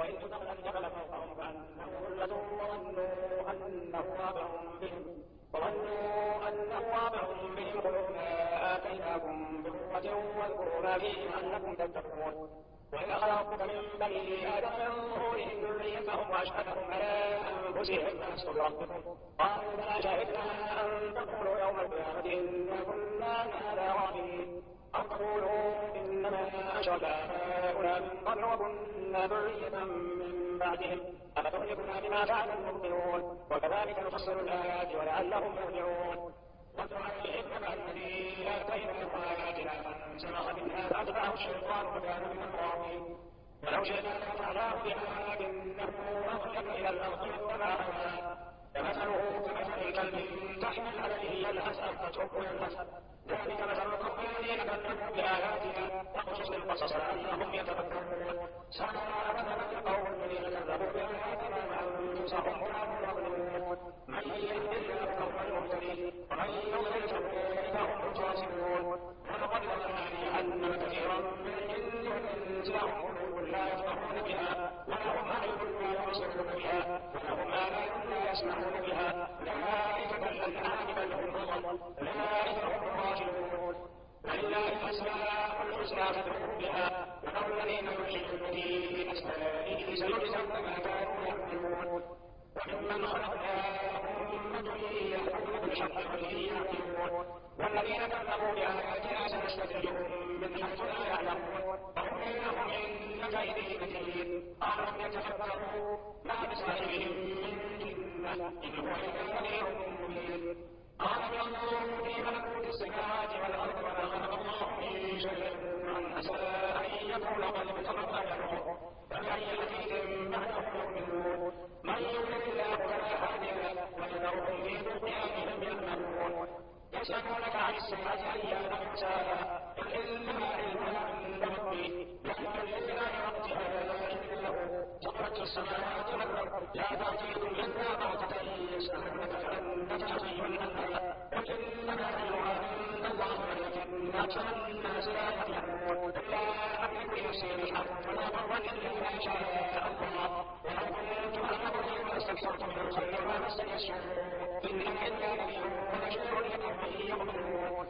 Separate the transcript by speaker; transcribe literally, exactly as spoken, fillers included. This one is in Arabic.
Speaker 1: وإذ نتقنا الجبل فوقهم كأنه ظلة وظنوا أنه واقع بهم وظنوا أنه واقع بهم خذوا ما آتيناكم بقوة واذكروا ما فيه لعلكم تتقون. وإذ أخذ ربك من بني آدم من ظهورهم ذريتهم وأشهدهم على أنفسهم ألست بربكم قالوا بلى شهدنا أن تقولوا يوم القيامة إنا كنا عن هذا غافلين أو تقولوا إنما أشرك آباؤنا من قبل وكنا ذرية من بعدهم أفتهلكنا بما فعل المبطلون وكذلك نفصل الآيات ولعلهم يرجعون. واتل عليهم نبأ الذي آتيناه آياتنا فانسلخ منها فأتبعه الشيطان فكان من الغاوين ولو شئنا لرفعناه بها لكنه أخلد إلى الأرض واتبع هواه فمثله كمثل الكلب تحمل عليه يلهث أو تتركه يلهث ذلك مثل القوم الذين كذبوا بآياتنا فاقصص القصص لعلهم يتفكرون ساء مثلا القوم الذين كذبوا بآياتنا وأنفسهم كانوا يظلمون من يهد الله فهو المهتدي ومن يضلل فأولئك هم الخاسرون. ولقد ظننا بأن كثيرا من الجن والإنس لهم قلوب لا يفقهون بها ولهم أعين لا يبصرون بها ولهم آذان لا يسمعون بها أولئك كالأنعام بل هم أضل أولئك هم الغافلون. ولله الأسماء الحسنى فادعوه بها وذروا الذين يلحدون في أسمائه سيجزون ما كانوا يعملون. وممن خلقنا أمة يهدون بالحق وبه يعدلون والذين كذبوا بآياتنا سنستدرجهم من حيث لا يعلمون وأملي لهم إن كيدي متين أولم يتفكروا ما بصاحبهم من جنة إن هو إلا نذير مبين أولم ينظروا في ملكوت السماوات والأرض وما خلق الله من شيء أن عسى أن يكون قد اقترب أجلهم فبأي حديث بعده يؤمنون. من يضلل الله فلا هادي له ويذرهم في طغيانهم يعمهون. يسألونك عن الساعة أيان مرساها قل إنما علمها عند ربي يحمل لله وقتها إنه سخرت السماوات والأرض لا تأتيكم إلا بغتة يسألونك كأنك حفي عنها قل إنما علمها عند الله ولكن أكثر الناس لا يعلمون. لا أملك لنفسي الحق ولا ضرا إلا ما شاء